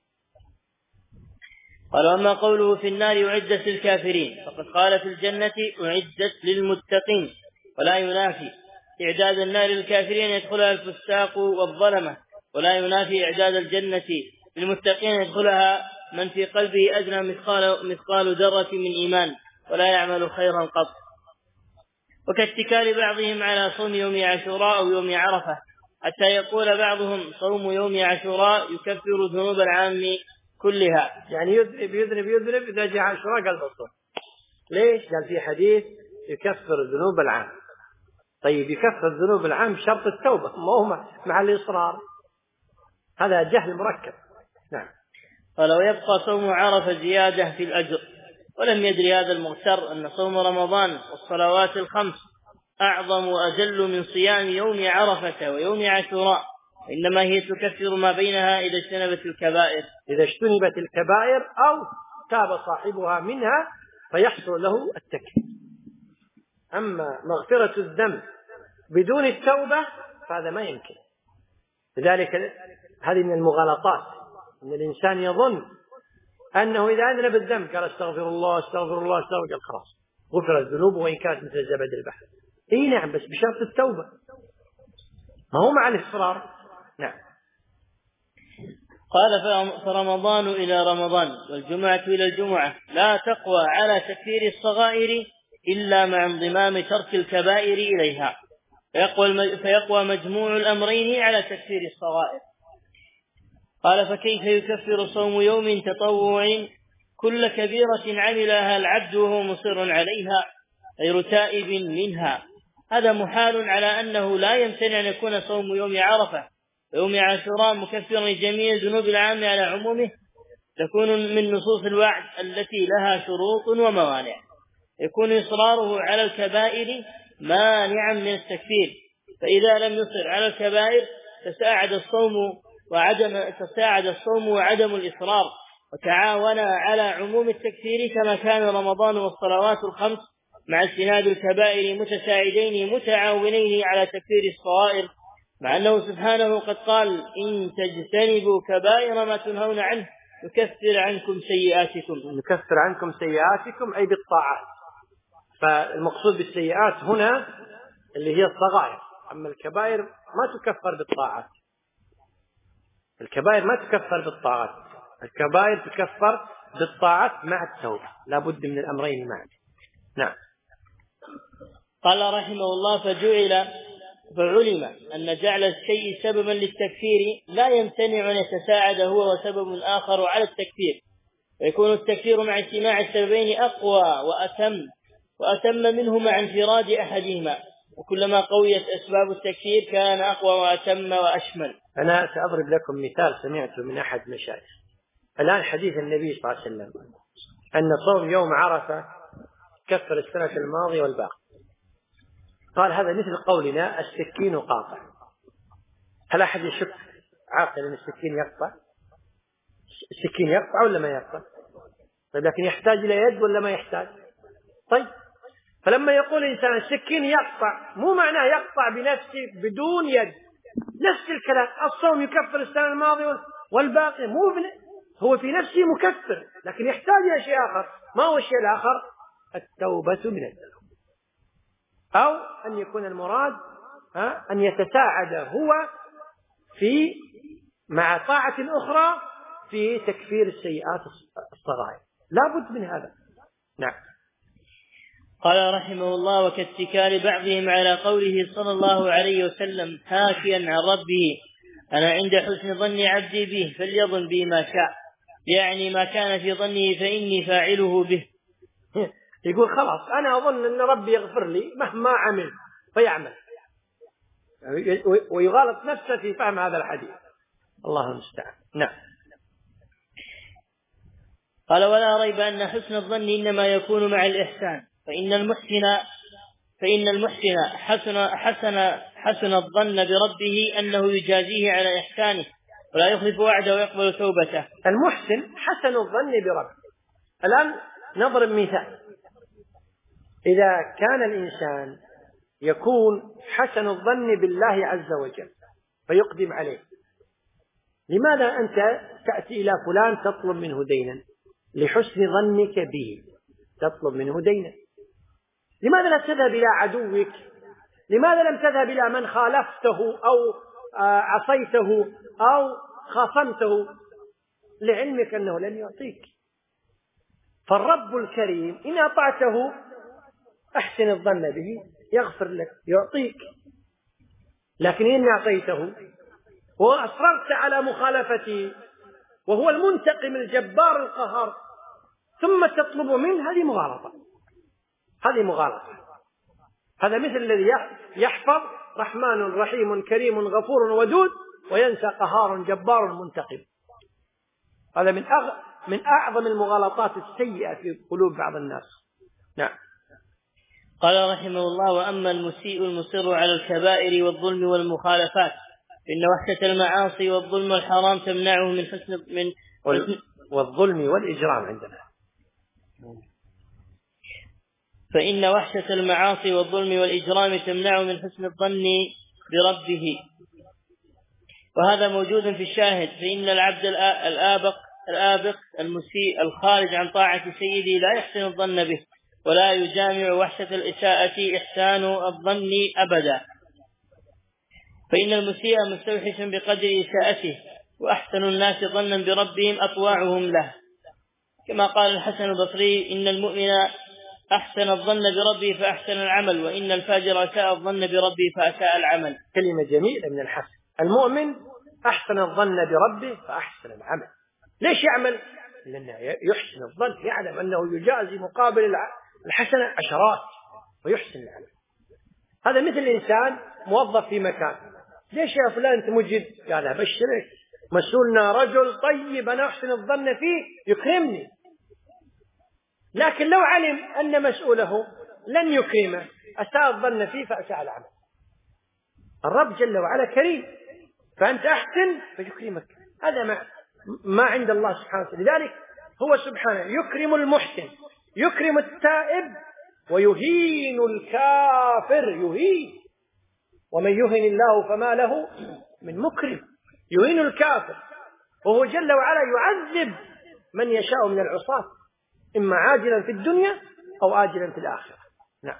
قال: وأما قوله في النار أعدت للكافرين فقد قال في الجنة أعدت للمتقين، ولا ينافي إعداد النار للكافرين يدخلها الفساق والظلمة، ولا ينافي إعداد الجنة للمتقين يدخلها من في قلبه أدنى مثقال, مثقال ذرة من إيمان ولا يعمل خيرا قط. وكاتكال بعضهم على صوم يوم عاشوراء أو يوم عرفة، حتى يقول بعضهم صوم يوم عاشوراء يكفر ذنوب العام كلها. يعني يذنب يذنب يذنب إذا جاء عاشوراء قال بصر. ليش؟ قال في حديث يكفر ذنوب العام. طيب يكفر ذنوب العام بشرط التوبة، ما هو مع الإصرار، هذا جهل مركب. نعم. ولو يبقى صوم عرفة زيادة في الأجر. ولم يدري هذا المغتر أن صوم رمضان والصلوات الخمس أعظم وأجل من صيام يوم عرفة ويوم عاشوراء، إنما هي تكفر ما بينها إذا اجتنبت الكبائر إذا اجتنبت الكبائر أو تاب صاحبها منها فيحصل له التكفير. أما مغفرة الذنب بدون التوبة فهذا ما يمكن. لذلك هذه من المغالطات أن الإنسان يظن أنه إذا أذنب الذنب قال استغفر الله استغفر الله استغفر قال خلاص غفرت الذنوب وإن كانت مثل زبد البحر. إيه نعم، بس بشرط التوبة، ما هو مع الإصرار. نعم. قال: فرمضان إلى رمضان والجمعة إلى الجمعة لا تقوى على تكفير الصغائر إلا مع انضمام ترك الكبائر إليها، فيقوى, فيقوى مجموع الأمرين على تكفير الصغائر. قال: فكيف يكفر صوم يوم تطوع كل كبيرة عملها العبد وهو مصر عليها غير تائب منها؟ هذا محال على أنه لا يمتنع أن يكون صوم يوم عرفة ويوم عاشوراء مكفرا لجميع ذنوب العام على عمومه، تكون من نصوص الوعد التي لها شروط وموانع، يكون إصراره على الكبائر مانعا من التكفير، فإذا لم يصر على الكبائر تساعد الصوم وعدم تساعد الصوم وعدم الإصرار، وتعاونا على عموم التكفير كما كان رمضان والصلوات الخمس مع اجتناب الكبائر متساعدين متعاونين على تكفير الصغائر، مع أنه سبحانه قد قال: إن تجتنبوا كبائر ما تنهون عنه نكفر عنكم سيئاتكم. نكفر عنكم سيئاتكم أي بالطاعات. فالمقصود بالسيئات هنا اللي هي الصغائر، أما الكبائر ما تكفر بالطاعات. الكبائر ما تكفر بالطاعات، الكبائر تكفر بالطاعات مع التوبة، لا بد من الأمرين معا. نعم. قال رحمه الله: فجعل فعلم أن جعل الشيء سببا للتكفير لا يمتنع أن يتساعد هو وسبب آخر على التكفير، ويكون التكفير مع اجتماع السببين أقوى وأتم وأتم منه مع انفراد أحدهما، وكلما قويت أسباب التكفير كان أقوى وأتم وأشمل. أنا سأضرب لكم مثال سمعته من أحد مشايخ. الآن حديث النبي صلى الله عليه وسلم أن صوم يوم عرفة كفر السنة الماضية والباقي. قال هذا مثل قولنا السكين قاطع. هل أحد يشك عاقل أن السكين يقطع؟ السكين يقطع ولا ما يقطع؟ طيب لكن يحتاج إلى يد ولا ما يحتاج؟ طيب فلما يقول الإنسان السكين يقطع، مو معناه يقطع بنفسه بدون يد. نفس الكلام، الصوم يكفر السنة الماضية والباقي، مو هو في نفسه مكفر، لكن يحتاج إلى شيء آخر. ما هو الشيء الآخر؟ التوبة من الذنوب، أو أن يكون المراد أن يتساعد هو في مع طاعة أخرى في تكفير السيئات الصغائر. لا بد من هذا. نعم. قال رحمه الله: وكاتكال بعضهم على قوله صلى الله عليه وسلم حاكيا عن ربه: أنا عند حسن ظن عبدي به فليظن بي ما شاء، يعني ما كان في ظنه فإني فاعله به. يقول خلاص أنا أظن أن ربي يغفر لي مهما عمل فيعمل، ويغالط نفسه في فهم هذا الحديث. الله المستعان. نعم. قال: ولا ريب أن حسن الظن إنما يكون مع الإحسان، فإن المحسن فإن المحسن حسن حسن حسن الظن بربه أنه يجازيه على إحسانه ولا يخلف وعده ويقبل توبته. المحسن حسن الظن بربه. الآن نضرب مثال: إذا كان الإنسان يكون حسن الظن بالله عز وجل فيقدم عليه، لماذا أنت تأتي إلى فلان تطلب منه دينا؟ لحسن ظنك به تطلب منه دينا. لماذا لا تذهب إلى عدوك؟ لماذا لم تذهب إلى من خالفته أو عصيته أو خاصمته لعلمك أنه لن يعطيك؟ فالرب الكريم إن أطعته أحسن الظن به يغفر لك يعطيك، لكن إن أعطيته وأصررت على مخالفته وهو المنتقم الجبار القهار ثم تطلب منه، هذه مغالطة. هذه مغالطة. هذا مثل الذي يحفظ رحمن رحيم كريم غفور ودود وينسى قهار جبار منتقم. هذا من أغ... من أعظم المغالطات السيئة في قلوب بعض الناس. نعم. قال رحمه الله: وأما المسيء المصر على الكبائر والظلم والمخالفات فإن وحشة المعاصي والظلم والحرام تمنعه من حسن من وال... والظلم والإجرام عندنا. فإن وحشة المعاصي والظلم والإجرام تمنعه من حسن الظن بربه، وهذا موجود في الشاهد. فإن العبد الآبق الآبق المسيء الخارج عن طاعة سيده لا يحسن الظن به ولا يجامع وحشة الإساءة إحسان الظن أبدا، فإن المسيء مستوحش بقدر إساءته، وأحسن الناس ظنا بربهم أطواعهم له، كما قال الحسن البصري: إن المؤمن أحسن الظن بربه فأحسن العمل، وإن الفاجر أساء الظن بربه فأساء العمل. كلمة جميلة من الحسن. المؤمن أحسن الظن بربه فأحسن العمل. ليش يعمل؟ لأنه يحسن الظن، يعلم أنه يجازي مقابل الحسنة عشرات ويحسن العمل. هذا مثل الإنسان موظف في مكان: ليش يا فلان أنت مجد؟ قال: أبشرك مسؤولنا رجل طيب أنا أحسن الظن فيه يكرمني. لكن لو علم أن مسؤوله لن يكرمه أساء الظن فيه فأساء العمل. الرب جل وعلا كريم، فأنت أحسن فيكرمك. هذا ما, ما عند الله سبحانه وتعالى. لذلك هو سبحانه يكرم المحسن، يكرم التائب، ويهين الكافر. يهين، ومن يهن الله فما له من مكرم. يهين الكافر، وهو جل وعلا يعذب من يشاء من العصاة، إما عاجلا في الدنيا أو آجلا في الآخرة. نعم.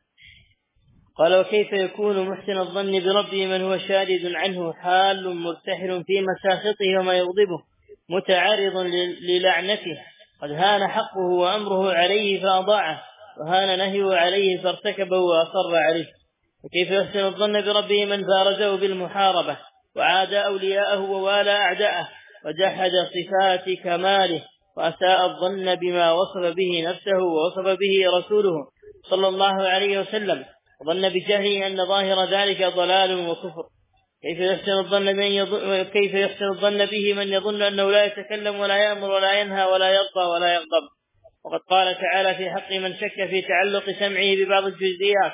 قال: وكيف يكون محسن الظن بربه من هو شارد عنه حال مرتحل في مساخطه وما يغضبه متعرض للعنته، قد هان حقه وأمره عليه فأضاعه، وهان نهيه عليه فارتكبه وأصر عليه. وكيف يحسن الظن بربه من بارزه بالمحاربة وعادى أولياءه ووالى أعداءه وجحد صفات كماله وأساء الظن بما وصف به نفسه ووصف به رسوله صلى الله عليه وسلم، وظن بجهله أن ظاهر ذلك ضلال وكفر. كيف يحسن الظن من يظن كيف يحسن الظن به من يظن أنه لا يتكلم ولا يأمر ولا ينهى ولا يرضى ولا يغضب. وقد قال تعالى في حق من شك في تعلق سمعه ببعض الجزئيات: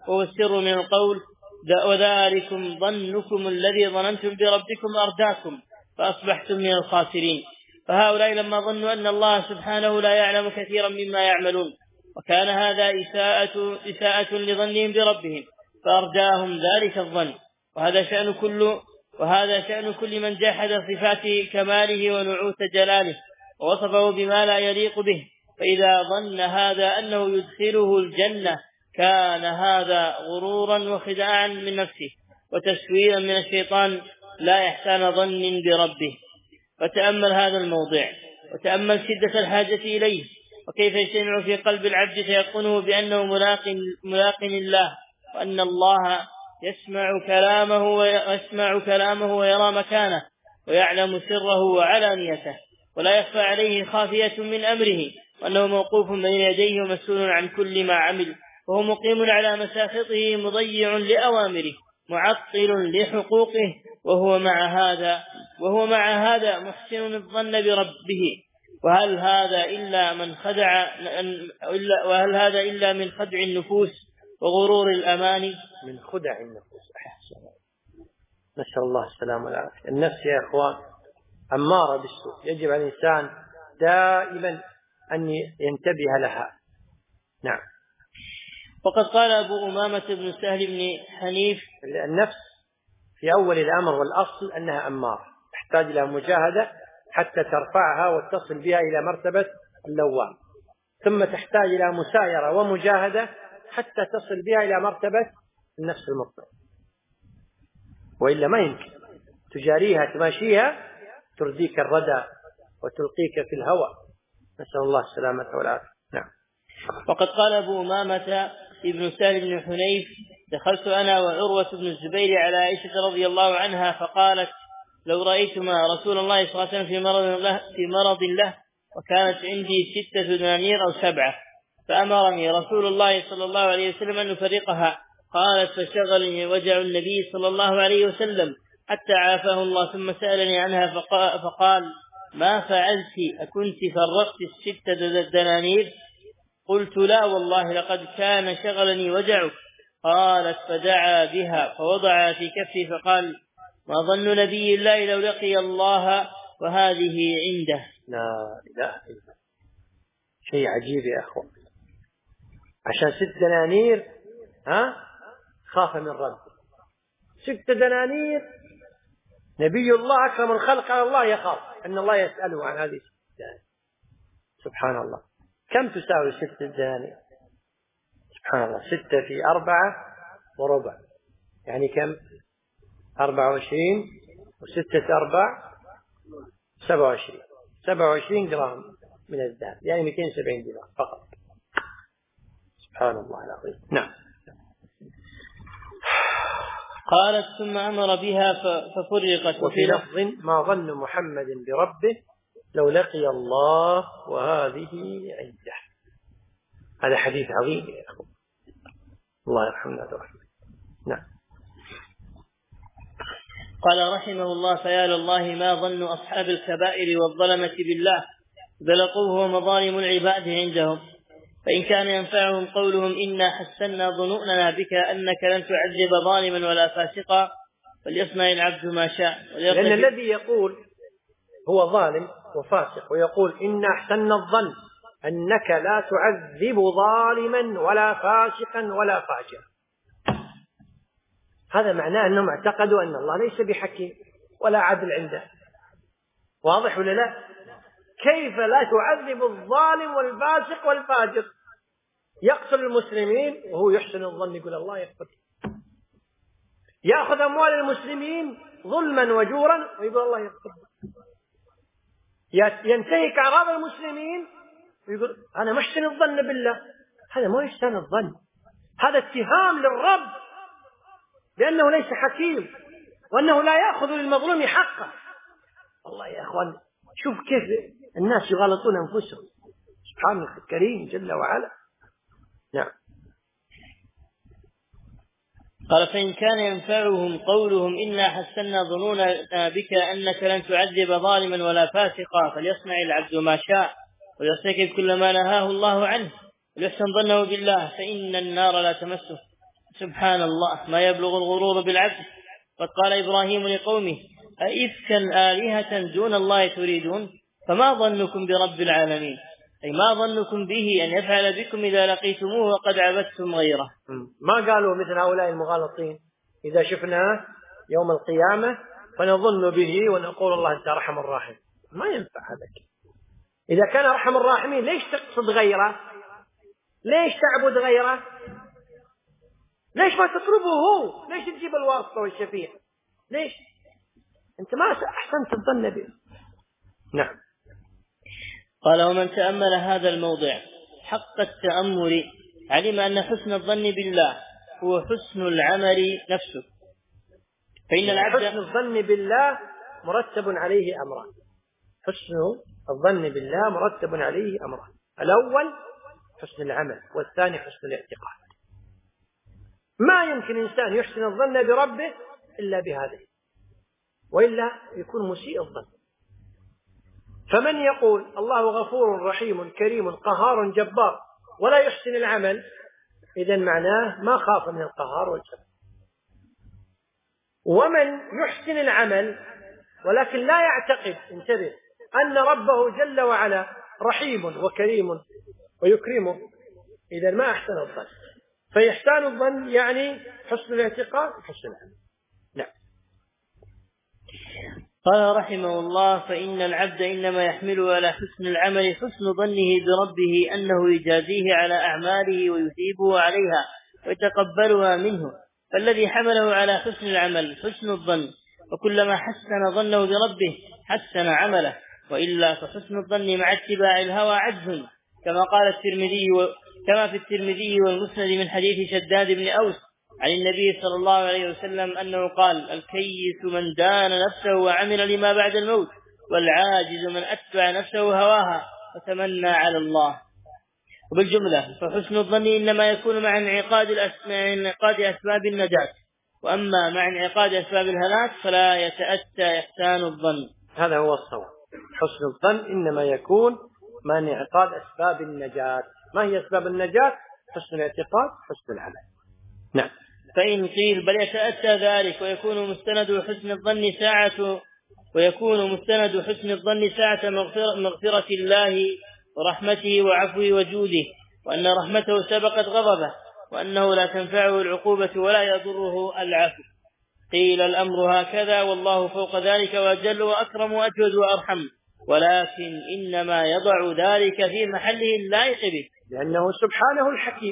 وهو السر من القول: وذلكم ظنكم الذي ظننتم بربكم أرداكم فأصبحتم من الخاسرين. فهؤلاء لما ظنوا أن الله سبحانه لا يعلم كثيرا مما يعملون، وكان هذا إساءة, إساءة لظنهم بربهم، فأرداهم ذلك الظن. وهذا شأن كل وهذا شأن كل من جحد صفات كماله ونعوت جلاله ووصفه بما لا يليق به. فإذا ظن هذا أنه يدخله الجنة كان هذا غرورا وخداعا من نفسه وتسويلا من الشيطان لا إحسان ظن بربه. فتأمل هذا الموضع، وتأمل شدة الحاجة إليه، وكيف يجتمع في قلب العبد فيقنه بأنه ملاق ملاق الله، وأن الله يسمع كلامه ويسمع كلامه ويرى مكانه ويعلم سره وعلانيته، ولا يخفى عليه خافية من أمره، وأنه موقوف بين يديه ومسؤول عن كل ما عمل، وهو مقيم على مساخطه مضيع لأوامره معطل لحقوقه، وهو مع هذا وهو مع هذا محسن الظن بربه. وهل هذا إلا من خدع وهل هذا إلا من خدع النفوس وغرور الأماني؟ من خدع النفوس. أحسن. نسأل الله السلامة والعافية. النفس يا إخوان أمارة بالسوء، يجب على الإنسان دائما أن ينتبه لها. نعم. وقد قال أبو أمامة بن سهل بن حنيف: النفس في أول الأمر والأصل أنها أمارة، تحتاج إلى مجاهدة حتى ترفعها وتصل بها إلى مرتبة اللوام، ثم تحتاج إلى مسايرة ومجاهدة حتى تصل بها إلى مرتبة النفس المطمئنة، وإلا ما يمكن تجاريها تماشيها ترديك الردى وتلقيك في الهوى. نسأل الله السلامة والعافية. نعم. وقد قال أبو أمامة ابن سهل بن حنيف: دخلت أنا وعروة بن الزبير على عائشة رضي الله عنها فقالت: لو رأيتما رسول الله صلى الله عليه وسلم في مرض له, في مرض له وكانت عندي ستة دنانير أو سبعة، فأمرني رسول الله صلى الله عليه وسلم أن نفرقها. قالت: فشغلني وجع النبي صلى الله عليه وسلم حتى عافاه الله، ثم سألني عنها فقال: ما فعلت؟ أكنت فرقت الستة دنانير؟ قلت: لا والله لقد كان شغلني وجعك. قالت: فدعا بها فوضع في كفي فقال: ما ظن نبي الله لو لقي الله وهذه عنده؟ لا إله إلا الله. شيء عجيب يا أخوان، عشان ست دنانير ها خاف من ربه. ست دنانير، نبي الله أكرم الخلق على الله يخاف أن الله يسأله عن هذه الست دنانير. سبحان الله. كم تساوي ست دنانير؟ سبحان الله. ستة في أربعة وربع يعني كم؟ أربعة وعشرين، وستة أربع سبعة وعشرين سبعة وعشرين جرام من الذهب، يعني مئتين وسبعين دينار فقط. سبحان الله العظيم. نعم. قالت: ثم أمر بها ففرقت. وفي لفظ: ما ظن محمد بربه لو لقي الله وهذه عنده. هذا حديث عظيم يا أخوة، الله يرحمنا ورحمه. نعم. قال رحمه الله: فيا لله ما ظن أصحاب الكبائر والظلمة بالله بلقوه ومظالم العباد عندهم، فإن كان ينفعهم قولهم إنا حسنا ظنوننا بك أنك لن تعذب ظالما ولا فاسقا فليصنع العبد ما شاء. لأن الذي يقول هو ظالم وفاسق ويقول إنا أحسن الظن أنك لا تعذب ظالما ولا فاسقا ولا فاجرا، هذا معناه أنهم اعتقدوا أن الله ليس بحكيم ولا عدل عنده. واضح ولا لا؟ كيف لا تعذب الظالم والفاسق والفاجر؟ يقتل المسلمين وهو يحسن الظن يقول الله يغفر، يأخذ أموال المسلمين ظلما وجورا ويقول الله يغفر، ينتهك أعراض المسلمين ويقول أنا محسن الظن بالله. هذا ما يحسن الظن، هذا اتهام للرب لأنه ليس حكيم وأنه لا يأخذ للمظلوم حقه. الله يا أخوان، شوف كيف الناس يغلطون أنفسهم. سبحان الكريم جل وعلا. نعم. قال: فإن كان ينفعهم قولهم إنا حسنا ظنوننا بك أنك لن تعذب ظالما ولا فاسقا فليصنع العبد ما شاء ويرتكب كل ما نهاه الله عنه ويحسن ظنه بالله فإن النار لا تمسه. سبحان الله ما يبلغ الغرور بالعبد. قد قال إبراهيم لقومه أئفكا آلهة دون الله تريدون فما ظنكم برب العالمين، أي ما ظنكم به أن يفعل بكم إذا لقيتموه وقد عبدتم غيره. ما قالوا مثل هؤلاء المغالطين إذا شفناه يوم القيامة فنظن به ونقول الله أنت أرحم الراحمين. ما ينفع هذا. إذا كان أرحم الراحمين ليش تقصد غيره؟ ليش تعبد غيره؟ ليش ما تطلبه هو؟ ليش تجيب الواسطة والشفيع؟ ليش؟ أنت ما أحسنت الظن به. نعم. قال ومن تأمل هذا الموضع حق التأمل علم أن حسن الظن بالله هو حسن العمل نفسه. فإن العبد حسن الظن بالله مرتب عليه أمران. حسن الظن بالله مرتب عليه أمران، الأول حسن العمل والثاني حسن الاعتقاد. ما يمكن إنسان يحسن الظن بربه إلا بهذه، وإلا يكون مسيء الظن. فمن يقول الله غفور رحيم كريم قهار جبار ولا يحسن العمل، إذن معناه ما خاف من القهار والجبار. ومن يحسن العمل ولكن لا يعتقد، انتبه، أن ربه جل وعلا رحيم وكريم ويكرمه، إذن ما أحسن الظن. فيحسن الظن يعني حسن الاعتقاد وحسن العمل. نعم. قال رحمه الله فإن العبد إنما يحمله على حسن العمل حسن ظنه بربه أنه يجازيه على أعماله ويثيبه عليها ويتقبلها منه. فالذي حمله على حسن العمل حسن الظن، وكلما حسن ظنه بربه حسن عمله، وإلا فحسن الظن مع اتباع الهوى عجز، كما قال الترمذي و... كما في الترمذي والمسند من حديث شداد بن أوس عن النبي صلى الله عليه وسلم أنه قال الكيس من دان نفسه وعمل لما بعد الموت، والعاجز من أتبع نفسه هواها وتمنى على الله. وبالجملة فحسن الظن إنما يكون مع انعقاد, انعقاد أسباب النجاة، وأما مع انعقاد أسباب الهلاك فلا يتأتى إحسان الظن. هذا هو الصواب. حسن الظن إنما يكون مع انعقاد أسباب النجاة. ما هي أسباب النجاة؟ حسن الاعتقاد حسن العمل. نعم. فإن قيل بل يتأتى ذلك ويكون مستند حسن الظن ساعة ويكون مستند حسن الظن ساعة مغفرة, مغفرة الله ورحمته وعفوه وجوده، وأن رحمته سبقت غضبه، وأنه لا تنفعه العقوبة ولا يضره العفو. قيل الأمر هكذا والله فوق ذلك وأجل وأكرم وأجود وأرحم، ولكن إنما يضع ذلك في محله اللائق به، لأنه سبحانه الحكيم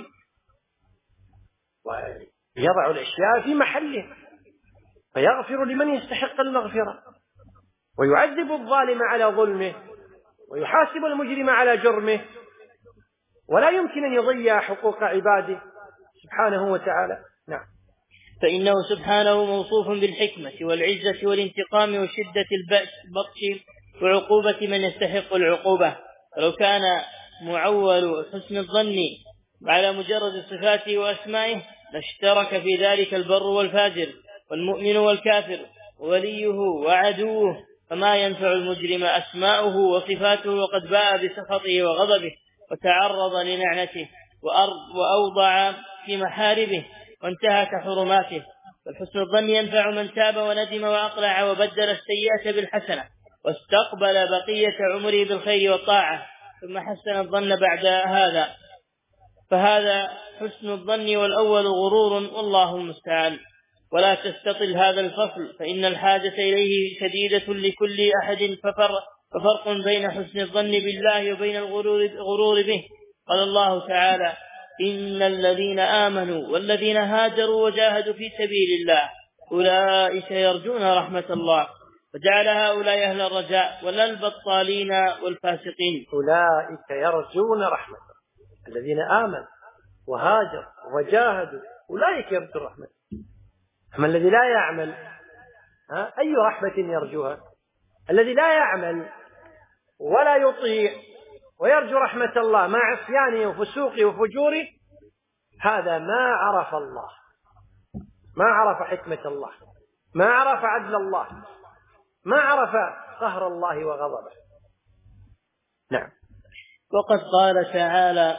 ويضع الأشياء في محله، فيغفر لمن يستحق المغفرة ويعذب الظالم على ظلمه ويحاسب المجرم على جرمه، ولا يمكن أن يضيع حقوق عباده سبحانه وتعالى. نعم. فإنه سبحانه موصوف بالحكمة والعزة والانتقام وشدة البطش وعقوبة من يستحق العقوبة. ولو كان معول حسن الظن على مجرد صفاته وأسمائه لاشترك في ذلك البر والفاجر والمؤمن والكافر ووليه وعدوه، فما ينفع المجرم أسماؤه وصفاته وقد باء بسخطه وغضبه وتعرض لنعنته وأوضع في محاربه وانتهك حرماته. فالحسن الظن ينفع من تاب وندم وأقلع وبدل السيئة بالحسنة واستقبل بقية عمره بالخير والطاعة ثم حسن الظن بعد هذا، فهذا حسن الظن، والأول غرور والله المستعان. ولا تستطل هذا الفصل فإن الحاجة إليه شديدة لكل أحد، ففرق, ففرق بين حسن الظن بالله وبين الغرور به. قال الله تعالى إن الذين آمنوا والذين هاجروا وجاهدوا في سبيل الله أولئك يرجون رحمة الله، فجعل هؤلاء أهل الرجاء ولا البطالين والفاسقين. أولئك يرجون رحمة الله، الذين آمنوا وهاجروا وجاهدوا أولئك يرجون رحمة. أما الذي لا يعمل ها أي رحمة يرجوها؟ الذي لا يعمل ولا يطيع ويرجو رحمة الله مع عصيانه وفسوقه وفجوره، هذا ما عرف الله، ما عرف حكمة الله، ما عرف عدل الله، ما عرف قهر الله وغضبه. نعم. وقد قال تعالى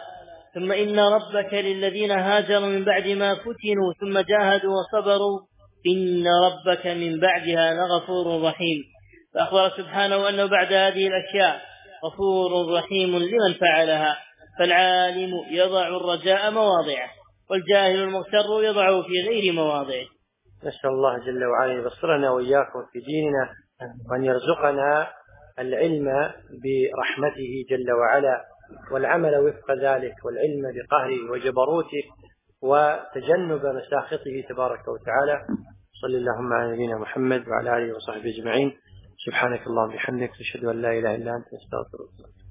ثم إن ربك للذين هاجروا من بعد ما فتنوا ثم جاهدوا وصبروا إن ربك من بعدها لغفور رحيم. فأخبر سبحانه أنه بعد هذه الأشياء غفور رحيم لمن فعلها. فالعالم يضع الرجاء مواضعه، والجاهل المغتر يضعه في غير مواضعه. نسأل الله جل وعلا يبصرنا وإياكم في ديننا، وأن يرزقنا العلم برحمته جل وعلا، والعمل وفق ذلك، والعلم بقهره وجبروته، وتجنب مساخطه تبارك وتعالى. صلى اللهم على نبينا محمد وعلى آله وصحبه أجمعين. سبحانك اللهم وبحمدك، أشهد أن لا إله إلا أنت، أستغفرك.